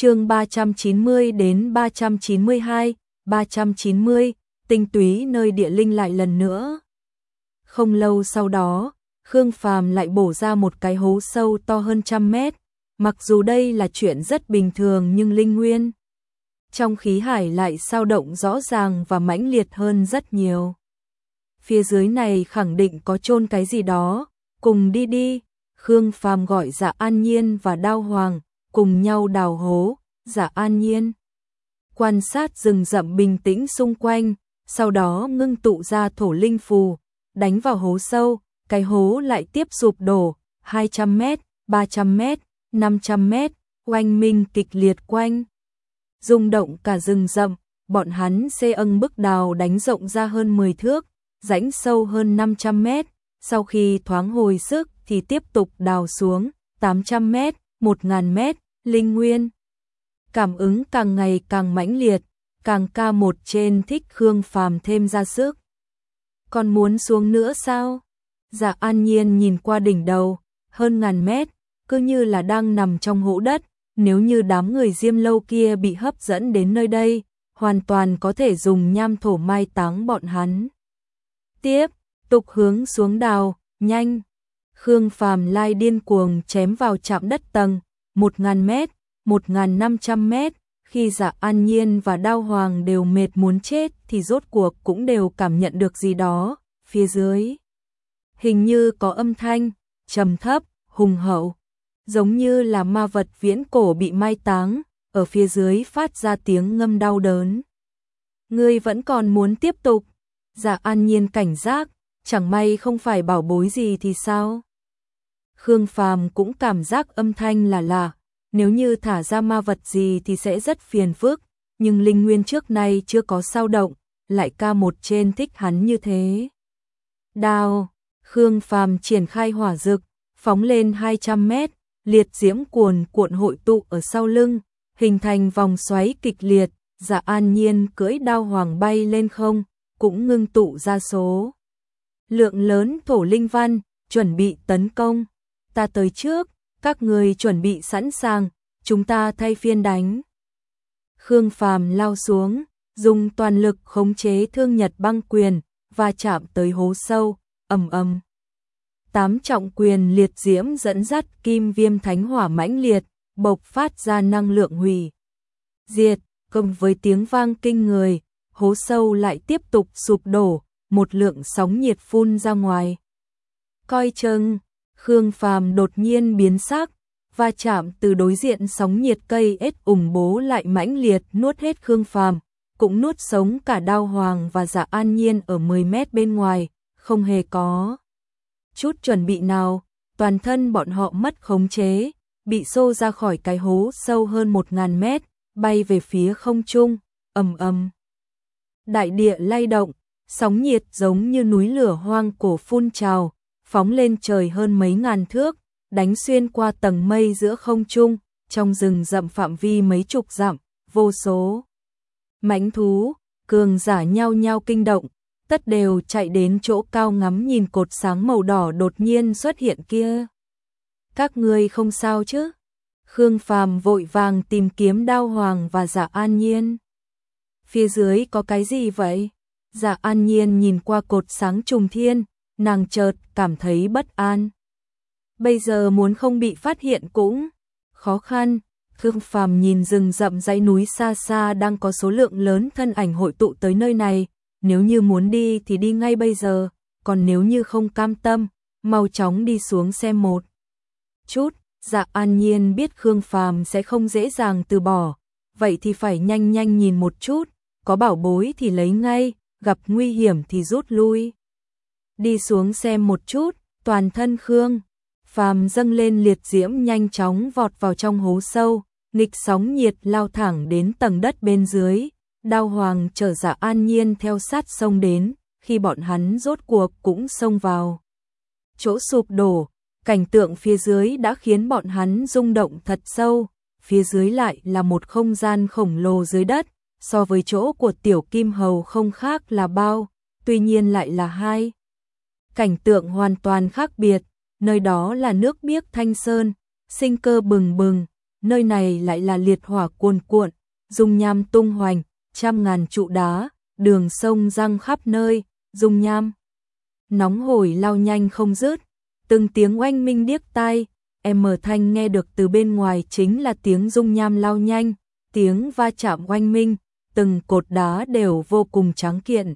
Chương 390 đến 392, 390, tinh túy nơi địa linh lại lần nữa. Không lâu sau đó, Khương Phàm lại bổ ra một cái hố sâu to hơn 100 mét, mặc dù đây là chuyện rất bình thường nhưng linh nguyên trong khí hải lại dao động rõ ràng và mãnh liệt hơn rất nhiều. Phía dưới này khẳng định có chôn cái gì đó, cùng đi đi. Khương Phàm gọi Dạ An Nhiên và Đao Hoàng cùng nhau đào hố. Dạ An Nhiên quan sát rừng rậm bình tĩnh xung quanh, sau đó ngưng tụ ra thổ linh phù, đánh vào hố sâu, cái hố lại tiếp sụp đổ, 200 mét, 300 mét, 500 mét, oanh minh kịch liệt quanh. Rung động cả rừng rậm, bọn hắn xê âng bức đào đánh rộng ra hơn 10 thước, rãnh sâu hơn 500 mét, sau khi thoáng hồi sức thì tiếp tục đào xuống, 800 mét, 1000 mét, linh nguyên. Cảm ứng càng ngày càng mãnh liệt, càng ca một trên thích Khương Phàm thêm ra sức. Còn muốn xuống nữa sao? Dạ An Nhiên nhìn qua đỉnh đầu, hơn 1000 mét, cứ như là đang nằm trong hố đất, nếu như đám người Diêm Lâu kia bị hấp dẫn đến nơi đây, hoàn toàn có thể dùng nham thổ mai táng bọn hắn. Tiếp tục hướng xuống đào, nhanh. Khương Phàm lai điên cuồng chém vào chạm đất tầng, 1000 mét, 1500 mét, khi Dạ An Nhiên và Đao Hoàng đều mệt muốn chết thì rốt cuộc cũng đều cảm nhận được gì đó, phía dưới. Hình như có âm thanh, trầm thấp, hùng hậu, giống như là ma vật viễn cổ bị mai táng, ở phía dưới phát ra tiếng ngâm đau đớn. Ngươi vẫn còn muốn tiếp tục? Dạ An Nhiên cảnh giác, chẳng may không phải bảo bối gì thì sao? Khương Phàm cũng cảm giác âm thanh là lạ, nếu như thả ra ma vật gì thì sẽ rất phiền phức, nhưng linh nguyên trước nay chưa có dao động, lại ca một trên thích hắn như thế. Đao, Khương Phàm triển khai hỏa dực, phóng lên 200 mét, liệt diễm cuồn cuộn hội tụ ở sau lưng, hình thành vòng xoáy kịch liệt. Dạ An Nhiên cưỡi Đao Hoàng bay lên không, cũng ngưng tụ ra số lượng lớn thổ linh văn, chuẩn bị tấn công. Ta tới trước, các người chuẩn bị sẵn sàng, chúng ta thay phiên đánh. Khương Phàm lao xuống, dùng toàn lực khống chế Thương Nhật Băng Quyền, và chạm tới hố sâu, ầm ầm. 8 trọng quyền liệt diễm dẫn dắt kim viêm thánh hỏa mãnh liệt, bộc phát ra năng lượng hủy diệt, cùng với tiếng vang kinh người, hố sâu lại tiếp tục sụp đổ, một lượng sóng nhiệt phun ra ngoài. Coi chừng, Khương Phàm đột nhiên biến sắc, va chạm từ đối diện sóng nhiệt cây ếch ủng bố lại mãnh liệt nuốt hết Khương Phàm, cũng nuốt sống cả Đao Hoàng và Dạ An Nhiên ở 10 mét bên ngoài, không hề có chút chuẩn bị nào, toàn thân bọn họ mất khống chế, bị xô ra khỏi cái hố sâu hơn 1000 mét, bay về phía không trung, ầm ầm. Đại địa lay động, sóng nhiệt giống như núi lửa hoang cổ phun trào, phóng lên trời hơn mấy ngàn thước, đánh xuyên qua tầng mây giữa không trung, trong rừng rậm phạm vi mấy chục dặm, vô số mãnh thú, cường giả nhao nhao kinh động, tất đều chạy đến chỗ cao ngắm nhìn cột sáng màu đỏ đột nhiên xuất hiện kia. Các ngươi không sao chứ? Khương Phàm vội vàng tìm kiếm Đao Hoàng và Dạ An Nhiên. Phía dưới có cái gì vậy? Dạ An Nhiên nhìn qua cột sáng trùng thiên, nàng chợt cảm thấy bất an. Bây giờ muốn không bị phát hiện cũng khó khăn. Khương Phàm nhìn rừng rậm dãy núi xa xa đang có số lượng lớn thân ảnh hội tụ tới nơi này, nếu như muốn đi thì đi ngay bây giờ, còn nếu như không cam tâm, mau chóng đi xuống xem một chút. Dạ An Nhiên biết Khương Phàm sẽ không dễ dàng từ bỏ, vậy thì phải nhanh nhanh nhìn một chút, có bảo bối thì lấy ngay, gặp nguy hiểm thì rút lui. Đi xuống xem một chút, toàn thân Khương Phàm dâng lên liệt diễm nhanh chóng vọt vào trong hố sâu, nghịch sóng nhiệt lao thẳng đến tầng đất bên dưới. Đao Hoàng chở Dạ An Nhiên theo sát xông đến, khi bọn hắn rốt cuộc cũng xông vào chỗ sụp đổ, cảnh tượng phía dưới đã khiến bọn hắn rung động thật sâu, phía dưới lại là một không gian khổng lồ dưới đất, so với chỗ của Tiểu Kim Hầu không khác là bao, tuy nhiên lại là hai cảnh tượng hoàn toàn khác biệt, nơi đó là nước biếc thanh sơn, sinh cơ bừng bừng, nơi này lại là liệt hỏa cuồn cuộn, dung nham tung hoành, trăm ngàn trụ đá, đường sông răng khắp nơi, dung nham nóng hổi lao nhanh không dứt, từng tiếng oanh minh điếc tai, thanh nghe được từ bên ngoài chính là tiếng dung nham lao nhanh, tiếng va chạm oanh minh, từng cột đá đều vô cùng tráng kiện.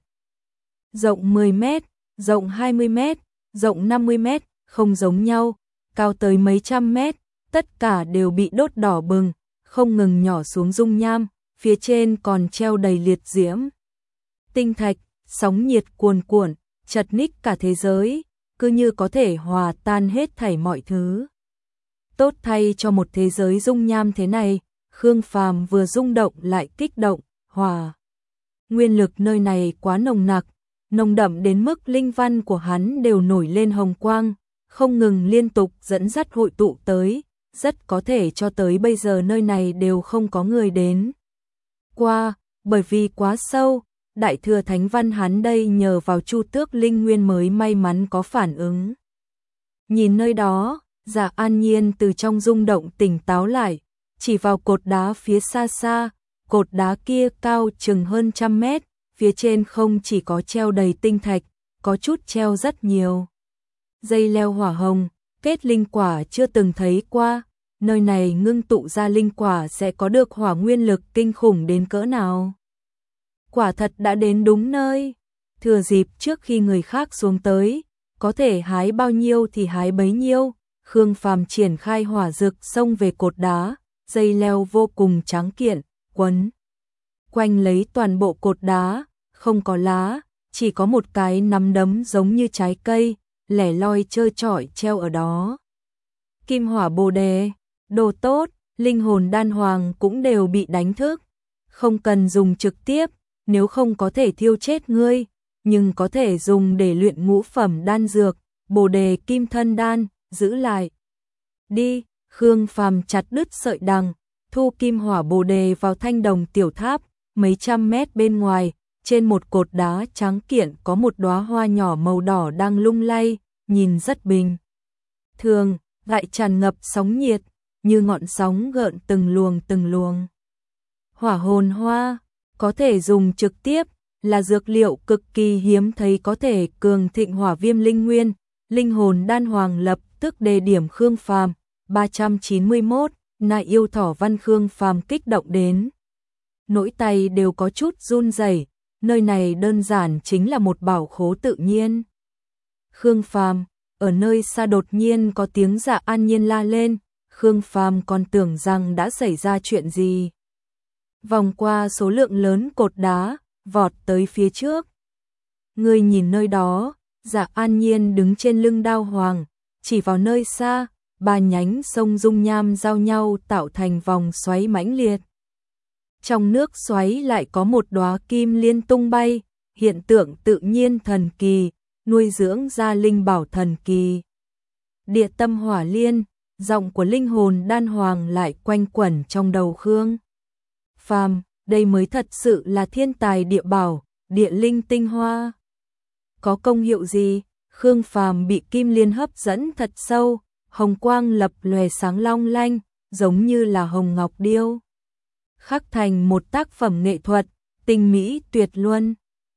Rộng 10 mét, rộng 20 mét, rộng 50 mét, không giống nhau, cao tới mấy trăm mét, tất cả đều bị đốt đỏ bừng, không ngừng nhỏ xuống dung nham, phía trên còn treo đầy liệt diễm. Tinh thạch, sóng nhiệt cuồn cuộn, chật ních cả thế giới, cứ như có thể hòa tan hết thảy mọi thứ. Tốt thay cho một thế giới dung nham thế này, Khương Phàm vừa rung động lại kích động, hỏa nguyên lực nơi này quá nồng nặc, nồng đậm đến mức linh văn của hắn đều nổi lên hồng quang, không ngừng liên tục dẫn dắt hội tụ tới, rất có thể cho tới bây giờ nơi này đều không có người đến qua, bởi vì quá sâu, đại thừa thánh văn hắn đây nhờ vào Chu Tước linh nguyên mới may mắn có phản ứng. Nhìn nơi đó, Dạ An Nhiên từ trong rung động tỉnh táo lại, chỉ vào cột đá phía xa xa, cột đá kia cao chừng hơn 100 mét, phía trên không chỉ có treo đầy tinh thạch, có chút treo rất nhiều dây leo hỏa hồng, kết linh quả chưa từng thấy qua, nơi này ngưng tụ ra linh quả sẽ có được hỏa nguyên lực kinh khủng đến cỡ nào. Quả thật đã đến đúng nơi, thừa dịp trước khi người khác xuống tới, có thể hái bao nhiêu thì hái bấy nhiêu, Khương Phàm triển khai hỏa dược xông về cột đá, dây leo vô cùng tráng kiện, quấn quanh lấy toàn bộ cột đá, không có lá, chỉ có một cái nắm đấm giống như trái cây, lẻ loi trơ trọi treo ở đó. Kim hỏa bồ đề, đồ tốt, linh hồn đan hoàng cũng đều bị đánh thức, không cần dùng trực tiếp, nếu không có thể thiêu chết ngươi, nhưng có thể dùng để luyện ngũ phẩm đan dược, bồ đề kim thân đan, giữ lại. Đi, Khương Phàm chặt đứt sợi đằng, thu kim hỏa bồ đề vào thanh đồng tiểu tháp, mấy trăm mét bên ngoài, trên một cột đá trắng kiện có một đóa hoa nhỏ màu đỏ đang lung lay, nhìn rất bình thường, lại tràn ngập sóng nhiệt, như ngọn sóng gợn từng luồng. Hỏa hồn hoa, có thể dùng trực tiếp, là dược liệu cực kỳ hiếm thấy có thể cường thịnh hỏa viêm linh nguyên, linh hồn đan hoàng lập tức đề điểm Khương Phàm, 391, nại yêu thỏ văn Khương Phàm kích động đến. Nỗi tay đều có chút run rẩy, nơi này đơn giản chính là một bảo khố tự nhiên. Khương Phàm, ở nơi xa đột nhiên có tiếng Dạ An Nhiên la lên, Khương Phàm còn tưởng rằng đã xảy ra chuyện gì. Vòng qua số lượng lớn cột đá, vọt tới phía trước. Người nhìn nơi đó, Dạ An Nhiên đứng trên lưng đao hoàng, chỉ vào nơi xa, ba nhánh sông dung nham giao nhau tạo thành vòng xoáy mãnh liệt. Trong nước xoáy lại có một đóa kim liên tung bay, hiện tượng tự nhiên thần kỳ, nuôi dưỡng ra linh bảo thần kỳ. Địa tâm hỏa liên, giọng của linh hồn đan hoàng lại quanh quẩn trong đầu Khương Phàm, đây mới thật sự là thiên tài địa bảo, địa linh tinh hoa. Có công hiệu gì? Khương Phàm bị kim liên hấp dẫn thật sâu, hồng quang lập lòe sáng long lanh, giống như là hồng ngọc điêu. Khắc thành một tác phẩm nghệ thuật, tinh mỹ tuyệt luân.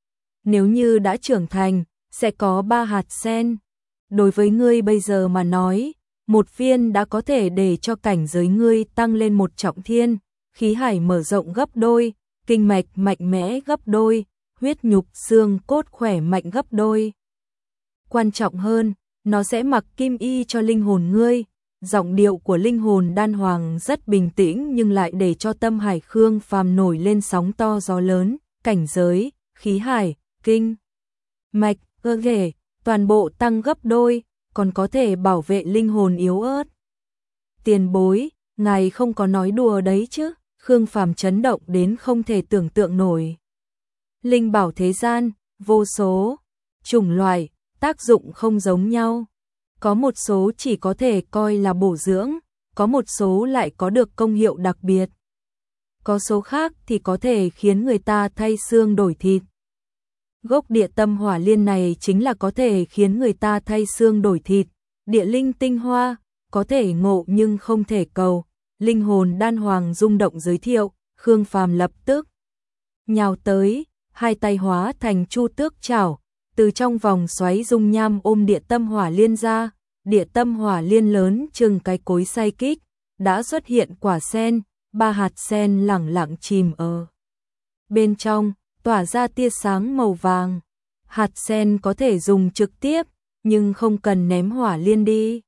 Nếu như đã trưởng thành, sẽ có 3 hạt sen. Đối với ngươi bây giờ mà nói, một viên đã có thể để cho cảnh giới ngươi tăng lên một trọng thiên, khí hải mở rộng gấp đôi, kinh mạch mạnh mẽ gấp đôi, huyết nhục xương cốt khỏe mạnh gấp đôi. Quan trọng hơn, nó sẽ mặc kim y cho linh hồn ngươi. Giọng điệu của linh hồn đan hoàng rất bình tĩnh nhưng lại để cho tâm hải Khương Phàm nổi lên sóng to gió lớn, cảnh giới, khí hải, kinh mạch, cơ thể, toàn bộ tăng gấp đôi, còn có thể bảo vệ linh hồn yếu ớt. Tiền bối, ngài không có nói đùa đấy chứ? Khương Phàm chấn động đến không thể tưởng tượng nổi. Linh bảo thế gian, vô số, chủng loại, tác dụng không giống nhau. Có một số chỉ có thể coi là bổ dưỡng, có một số lại có được công hiệu đặc biệt. Có số khác thì có thể khiến người ta thay xương đổi thịt. Gốc địa tâm hỏa liên này chính là có thể khiến người ta thay xương đổi thịt, địa linh tinh hoa, có thể ngộ nhưng không thể cầu, linh hồn đan hoàng rung động giới thiệu, Khương Phàm lập tức nhào tới, hai tay hóa thành chu tước chảo, từ trong vòng xoáy dung nham ôm địa tâm hỏa liên ra, địa tâm hỏa liên lớn chừng cái cối xay kích, đã xuất hiện quả sen, 3 hạt sen lẳng lặng chìm ở bên trong, tỏa ra tia sáng màu vàng. Hạt sen có thể dùng trực tiếp, nhưng không cần ném hỏa liên đi.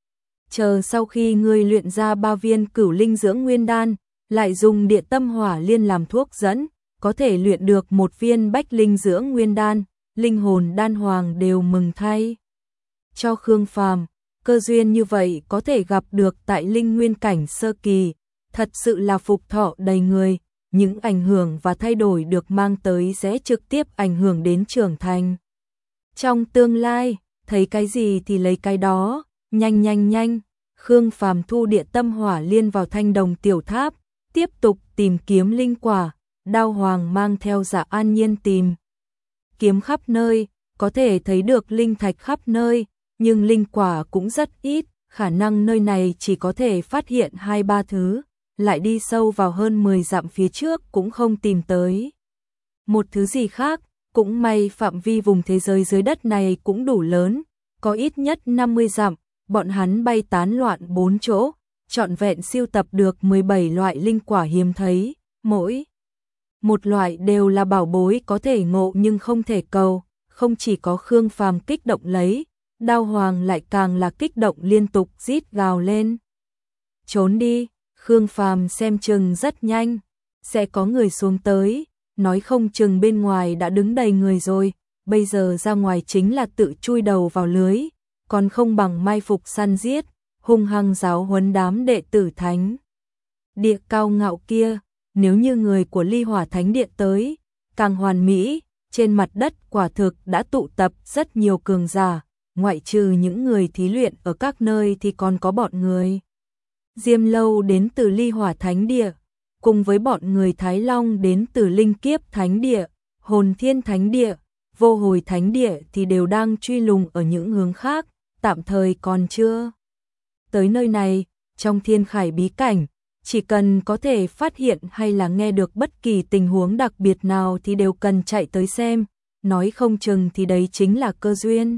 Chờ sau khi ngươi luyện ra 3 viên cửu linh dưỡng nguyên đan, lại dùng địa tâm hỏa liên làm thuốc dẫn, có thể luyện được 1 viên bách linh dưỡng nguyên đan, linh hồn đan hoàng đều mừng thay. Cho Khương Phàm, cơ duyên như vậy có thể gặp được tại linh nguyên cảnh sơ kỳ, thật sự là phục thọ đầy người, những ảnh hưởng và thay đổi được mang tới sẽ trực tiếp ảnh hưởng đến trưởng thành. Trong tương lai, thấy cái gì thì lấy cái đó, nhanh, Khương Phàm thu địa tâm hỏa liên vào thanh đồng tiểu tháp, tiếp tục tìm kiếm linh quả, Đao Hoàng mang theo Dạ An Nhiên tìm kiếm khắp nơi, có thể thấy được linh thạch khắp nơi, nhưng linh quả cũng rất ít, khả năng nơi này chỉ có thể phát hiện 2-3 thứ, lại đi sâu vào hơn 10 dặm phía trước cũng không tìm tới một thứ gì khác, cũng may phạm vi vùng thế giới dưới đất này cũng đủ lớn, có ít nhất 50 dặm, bọn hắn bay tán loạn 4 chỗ, trọn vẹn siêu tập được 17 loại linh quả hiếm thấy, mỗi một loại đều là bảo bối có thể ngộ nhưng không thể cầu, không chỉ có Khương Phàm kích động lấy, Đao Hoàng lại càng là kích động liên tục rít gào lên. Trốn đi, Khương Phàm xem chừng rất nhanh, sẽ có người xuống tới, nói không chừng bên ngoài đã đứng đầy người rồi, bây giờ ra ngoài chính là tự chui đầu vào lưới, còn không bằng mai phục săn giết, hung hăng giáo huấn đám đệ tử thánh địa cao ngạo kia, nếu như người của Ly Hỏa Thánh Địa tới, càng hoàn mỹ, trên mặt đất quả thực đã tụ tập rất nhiều cường giả, ngoại trừ những người thí luyện ở các nơi thì còn có bọn người Diêm Lâu đến từ Ly Hỏa Thánh Địa, cùng với bọn người Thái Long đến từ Linh Kiếp Thánh Địa, Hồn Thiên Thánh Địa, Vô Hồi Thánh Địa thì đều đang truy lùng ở những hướng khác, tạm thời còn chưa tới nơi này. Trong Thiên Khải bí cảnh, chỉ cần có thể phát hiện hay là nghe được bất kỳ tình huống đặc biệt nào thì đều cần chạy tới xem, nói không chừng thì đấy chính là cơ duyên.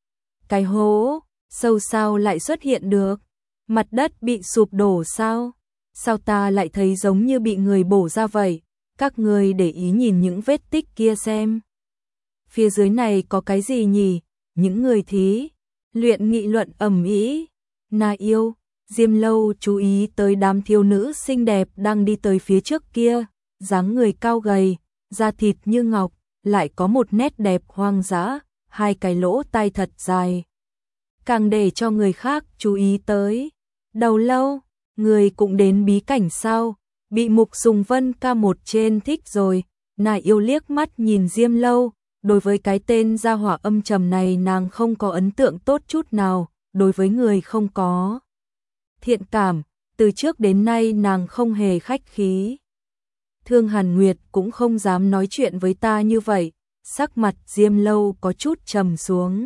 Cái hố sâu sao lại xuất hiện được? Mặt đất bị sụp đổ sao? Sao ta lại thấy giống như bị người bổ ra vậy? Các người để ý nhìn những vết tích kia xem. Phía dưới này có cái gì nhỉ? Những người thí luyện nghị luận ầm ĩ. Na Yêu, Diêm Lâu chú ý tới đám thiếu nữ xinh đẹp đang đi tới phía trước kia, dáng người cao gầy, da thịt như ngọc, lại có một nét đẹp hoang dã, 2 cái lỗ tai thật dài. Càng để cho người khác chú ý tới. Đầu Lâu, người cũng đến bí cảnh sao? Bị Mục Sùng Vân ca một trên thích rồi. Na Yêu liếc mắt nhìn Diêm Lâu, đối với cái tên gia hỏa âm trầm này nàng không có ấn tượng tốt chút nào, đối với người không có thiện cảm, từ trước đến nay nàng không hề khách khí. Thương Hàn Nguyệt cũng không dám nói chuyện với ta như vậy, sắc mặt Diêm Lâu có chút trầm xuống.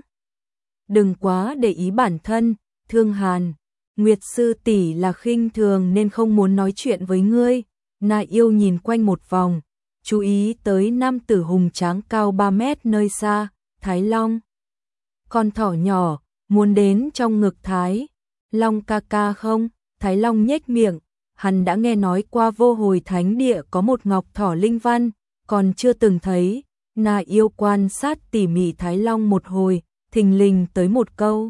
Đừng quá để ý bản thân, Thương Hàn Nguyệt sư tỷ là khinh thường nên không muốn nói chuyện với ngươi. Na Yêu nhìn quanh một vòng, chú ý tới nam tử hùng tráng cao 3 mét nơi xa, Thái Long. Con thỏ nhỏ, muốn đến trong ngực Thái Long ca ca không? Thái Long nhếch miệng, hắn đã nghe nói qua Vô Hồi Thánh Địa có một ngọc thỏ linh văn, còn chưa từng thấy. Na Yêu quan sát tỉ mỉ Thái Long một hồi, thình lình tới một câu.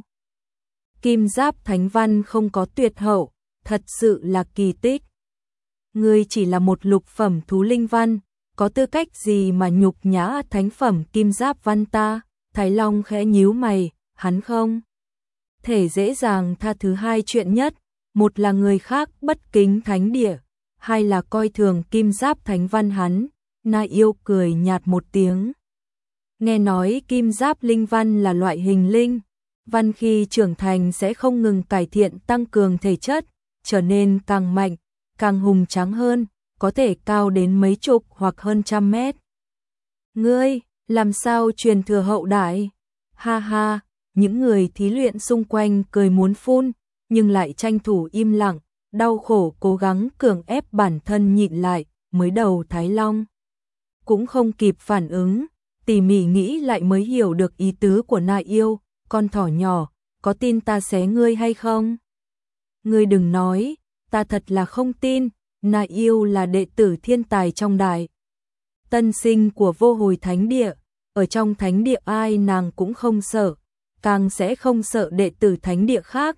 Kim giáp thánh văn không có tuyệt hậu, thật sự là kỳ tích. Ngươi chỉ là một lục phẩm thú linh văn, có tư cách gì mà nhục nhã thánh phẩm kim giáp văn ta? Thái Long khẽ nhíu mày, hắn không thể dễ dàng tha thứ 2 chuyện nhất, một là người khác bất kính thánh địa, 2 là coi thường kim giáp thánh văn hắn. Na Yêu cười nhạt một tiếng. Nghe nói kim giáp linh văn là loại hình linh văn khi trưởng thành sẽ không ngừng cải thiện tăng cường thể chất, trở nên càng mạnh, càng hùng tráng hơn, có thể cao đến mấy chục hoặc hơn 100 mét. Ngươi, làm sao truyền thừa hậu đại? Ha ha, những người thí luyện xung quanh cười muốn phun, nhưng lại tranh thủ im lặng, đau khổ cố gắng cưỡng ép bản thân nhịn lại, mới đầu Thái Long cũng không kịp phản ứng, tỉ mỉ nghĩ lại mới hiểu được ý tứ của Na Yêu, con thỏ nhỏ, có tin ta xé ngươi hay không? Ngươi đừng nói, ta thật là không tin, Na Yêu là đệ tử thiên tài trong đại tân sinh của Vô Hồi Thánh Địa, ở trong thánh địa ai nàng cũng không sợ, càng sẽ không sợ đệ tử thánh địa khác.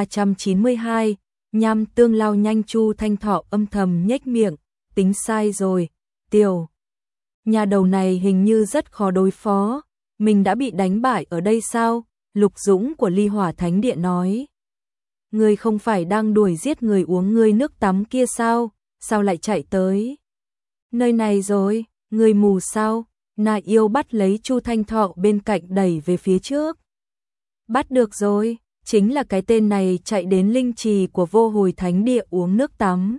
392, Nham Tương lao nhanh. Chu Thanh Thọ âm thầm nhếch miệng, tính sai rồi, tiểu nhà đầu này hình như rất khó đối phó, mình đã bị đánh bại ở đây sao? Lục Dũng của Ly Hỏa Thánh Địa nói. Ngươi không phải đang đuổi giết người uống ngươi nước tắm kia sao? Sao lại chạy tới nơi này rồi? Ngươi mù sao? Na Yêu bắt lấy Chu Thanh Thọ bên cạnh đẩy về phía trước. Bắt được rồi, chính là cái tên này chạy đến linh trì của Vô Hồi Thánh Địa uống nước tắm.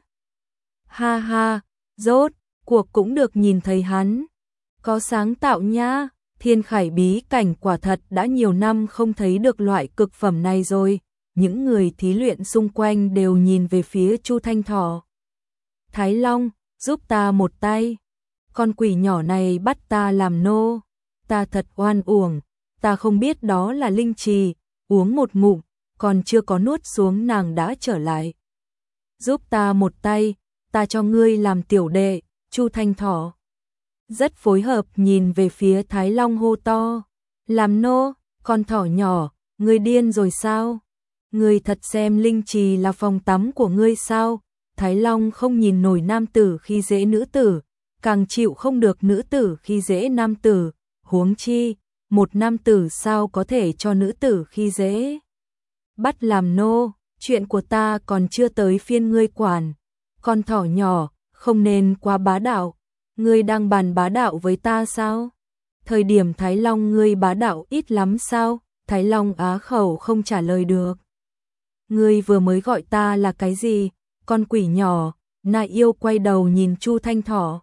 Ha ha, rốt cuộc cũng được nhìn thấy hắn. Có sáng tạo nha, Thiên Khải bí cảnh quả thật đã nhiều năm không thấy được loại cực phẩm này rồi. Những người thí luyện xung quanh đều nhìn về phía Chu Thanh Thọ. Thái Long, giúp ta một tay. Con quỷ nhỏ này bắt ta làm nô. Ta thật oan uổng, ta không biết đó là linh trì, uống một ngụm, còn chưa có nuốt xuống nàng đã trở lại. Giúp ta một tay, ta cho ngươi làm tiểu đệ. Chu Thanh Thọ rất phối hợp nhìn về phía Thái Long hô to. Làm nô, con thỏ nhỏ, ngươi điên rồi sao? Ngươi thật xem linh trì là phòng tắm của ngươi sao? Thái Long không nhìn nổi nam tử khi dễ nữ tử, càng chịu không được nữ tử khi dễ nam tử, huống chi, một nam tử sao có thể cho nữ tử khi dễ? Bắt làm nô, chuyện của ta còn chưa tới phiên ngươi quản. Con thỏ nhỏ, không nên quá bá đạo. Ngươi đang bàn bá đạo với ta sao? Thời điểm Thái Long ngươi bá đạo ít lắm sao? Thái Long á khẩu không trả lời được. Ngươi vừa mới gọi ta là cái gì? Con quỷ nhỏ. Na Yêu quay đầu nhìn Chu Thanh Thọ.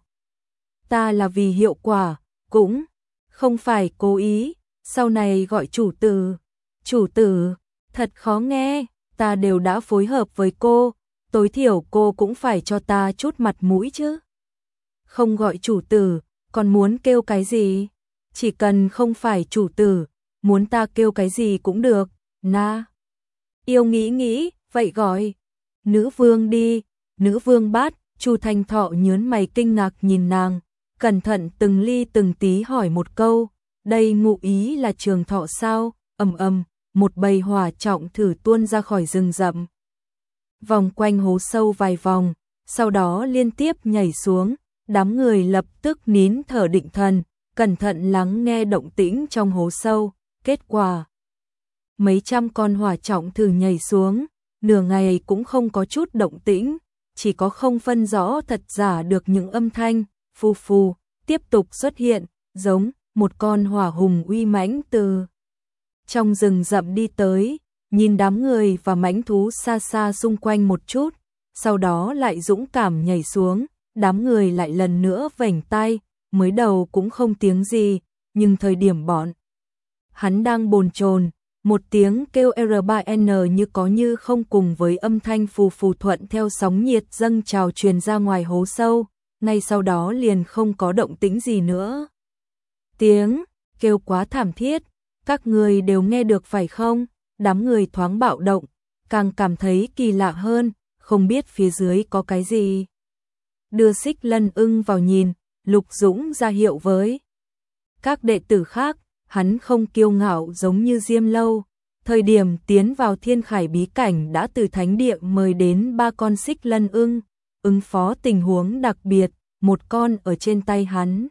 Ta là vì hiệu quả, cũng không phải cố ý, sau này gọi chủ tử. Chủ tử, thật khó nghe, ta đều đã phối hợp với cô, tối thiểu cô cũng phải cho ta chút mặt mũi chứ. Không gọi chủ tử, còn muốn kêu cái gì? Chỉ cần không phải chủ tử, muốn ta kêu cái gì cũng được. Na Yêu nghĩ, vậy gọi nữ vương đi. Nữ vương Bát. Chu Thanh Thọ nhớn mày kinh ngạc nhìn nàng, cẩn thận từng ly từng tí hỏi một câu, đây ngụ ý là Trường Thọ sao? Một bầy hỏa trọng thử tuôn ra khỏi rừng rậm, vòng quanh hố sâu vài vòng, sau đó liên tiếp nhảy xuống. Đám người lập tức nín thở định thần, cẩn thận lắng nghe động tĩnh trong hố sâu. Kết quả, mấy trăm con hỏa trọng thử nhảy xuống, nửa ngày cũng không có chút động tĩnh, chỉ có không phân rõ thật giả được những âm thanh phù phù tiếp tục xuất hiện, giống một con hỏa hùng uy mãnh từ trong rừng rậm đi tới, nhìn đám người và mãnh thú xa xa xung quanh một chút, sau đó lại dũng cảm nhảy xuống. Đám người lại lần nữa vểnh tai, mới đầu cũng không tiếng gì, nhưng thời điểm bọn hắn đang bồn chồn, một tiếng kêu R3N như có như không cùng với âm thanh phù phù thuận theo sóng nhiệt dâng trào truyền ra ngoài hố sâu, ngay sau đó liền không có động tĩnh gì nữa. Tiếng kêu quá thảm thiết, các người đều nghe được phải không? Đám người thoáng bạo động, càng cảm thấy kỳ lạ hơn, không biết phía dưới có cái gì. Đưa Xích Lân Ưng vào nhìn, Lục Dũng ra hiệu với các đệ tử khác, hắn không kiêu ngạo giống như Diêm Lâu. Thời điểm tiến vào Thiên Khải bí cảnh đã từ thánh địa mời đến 3 con Xích Lân Ưng, ứng phó tình huống đặc biệt, một con ở trên tay hắn,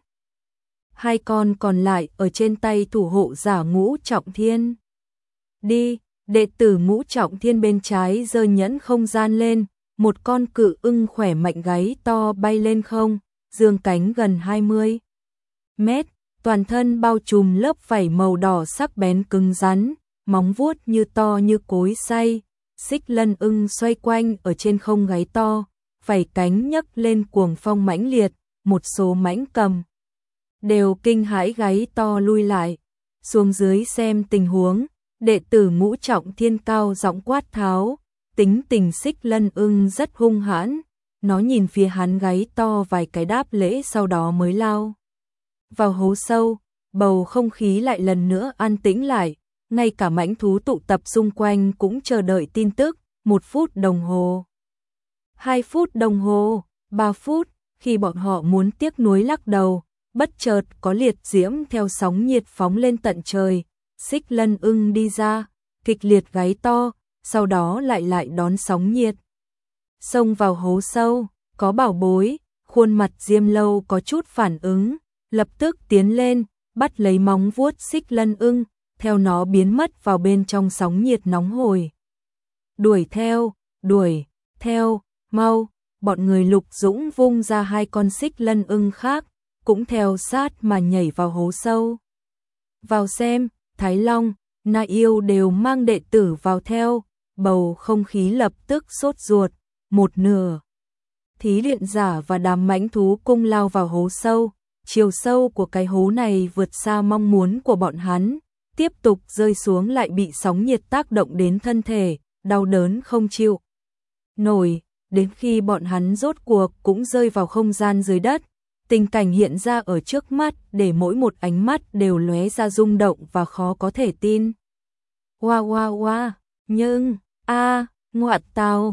2 con còn lại ở trên tay thủ hộ giả Ngũ Trọng Thiên. Đi, đệ tử Ngũ Trọng Thiên bên trái giơ nhẫn không gian lên, một con cự ưng khỏe mạnh gáy to bay lên không, dương cánh gần 20 mét, toàn thân bao trùm lớp vảy màu đỏ sắc bén cứng rắn, móng vuốt như to như cối xay. Xích Lân Ưng xoay quanh ở trên không gáy to, vảy cánh nhấc lên cuồng phong mãnh liệt, một số mãnh cầm đều kinh hãi gáy to lui lại. Xuống dưới xem tình huống, đệ tử Ngũ Trọng Thiên cao giọng quát tháo, Tính tình Xích Lân Ưng rất hung hãn, nó nhìn phía hắn gáy to vài cái đáp lễ sau đó mới lao vào hố sâu. Bầu không khí lại lần nữa an tĩnh lại, ngay cả mãnh thú tụ tập xung quanh cũng chờ đợi tin tức. 1 phút đồng hồ, 2 phút đồng hồ, 3 phút, khi bọn họ muốn tiếc nuối lắc đầu, bất chợt có liệt diễm theo sóng nhiệt phóng lên tận trời. Xích Lân Ưng đi ra, kịch liệt gáy to, sau đó lại đón sóng nhiệt xông vào hố sâu. Có bảo bối, khuôn mặt Diêm Lâu có chút phản ứng, lập tức tiến lên, bắt lấy móng vuốt Xích Lân Ưng, theo nó biến mất vào bên trong sóng nhiệt nóng hổi. Đuổi theo, mau. Bọn người Lục Dũng vung ra 2 con Xích Lân Ưng khác, cũng theo sát mà nhảy vào hố sâu. Vào xem, Thái Long, Na Yêu đều mang đệ tử vào theo, bầu không khí lập tức sốt ruột. Một nửa thí luyện giả và đám mãnh thú cung lao vào hố sâu, chiều sâu của cái hố này vượt xa mong muốn của bọn hắn, tiếp tục rơi xuống lại bị sóng nhiệt tác động đến thân thể, đau đớn không chịu nổi. Đến khi bọn hắn rốt cuộc cũng rơi vào không gian dưới đất, tình cảnh hiện ra ở trước mắt để mỗi một ánh mắt đều lóe ra rung động và khó có thể tin. Wow, nhưng, ngoại tào,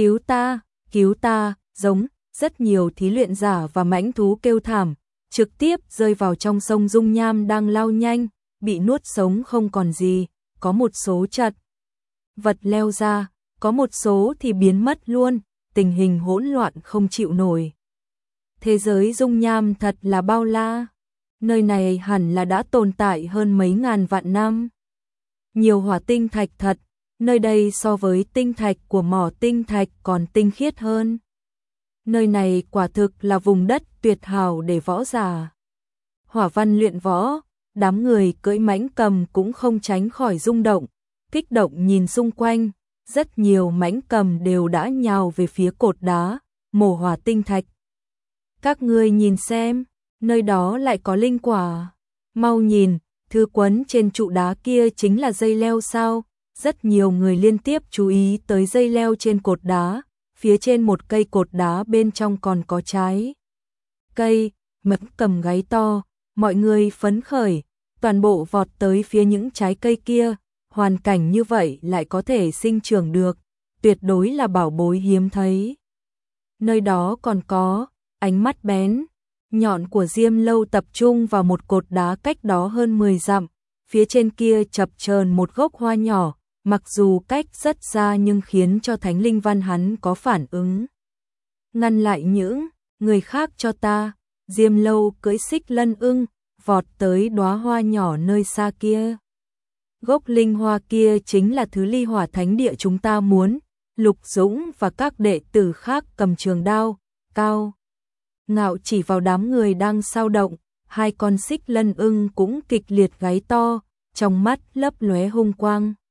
cứu ta, giống, rất nhiều thí luyện giả và mãnh thú kêu thảm, trực tiếp rơi vào trong sông dung nham đang lao nhanh, bị nuốt sống không còn gì, có một số chật vật leo ra, có một số thì biến mất luôn, tình hình hỗn loạn không chịu nổi. Thế giới dung nham thật là bao la, nơi này hẳn là đã tồn tại hơn mấy ngàn vạn năm. Nhiều hỏa tinh thạch thật, nơi đây so với tinh thạch của mỏ tinh thạch còn tinh khiết hơn. Nơi này quả thực là vùng đất tuyệt hảo để võ giả hỏa văn luyện võ. Đám người cưỡi mãnh cầm cũng không tránh khỏi rung động, kích động nhìn xung quanh, rất nhiều mãnh cầm đều đã nhào về phía cột đá, mổ hỏa tinh thạch. Các ngươi nhìn xem, nơi đó lại có linh quả. Mau nhìn, thứ quấn trên trụ đá kia chính là dây leo sao? Rất nhiều người liên tiếp chú ý tới dây leo trên cột đá, phía trên một cây cột đá bên trong còn có trái cây. Mãnh cầm gáy to, mọi người phấn khởi, toàn bộ vọt tới phía những trái cây kia. Hoàn cảnh như vậy lại có thể sinh trưởng được, tuyệt đối là bảo bối hiếm thấy. Nơi đó còn có, ánh mắt bén nhọn của Diêm Lâu tập trung vào một cột đá cách đó hơn 10 dặm, phía trên kia chập chờn một gốc hoa nhỏ, mặc dù cách rất xa nhưng khiến cho Thánh Linh Văn hắn có phản ứng. Ngăn lại những người khác cho ta. Diêm Lâu cưỡi Xích Lân Ưng, vọt tới đóa hoa nhỏ nơi xa kia. Gốc linh hoa kia chính là thứ ly hỏa thánh địa chúng ta muốn. Lục Dũng và các đệ tử khác cầm trường đao, cao ngạo chỉ vào đám người đang sao động. 2 con Xích Lân Ưng cũng kịch liệt gáy to, trong mắt lấp lóe hung quang.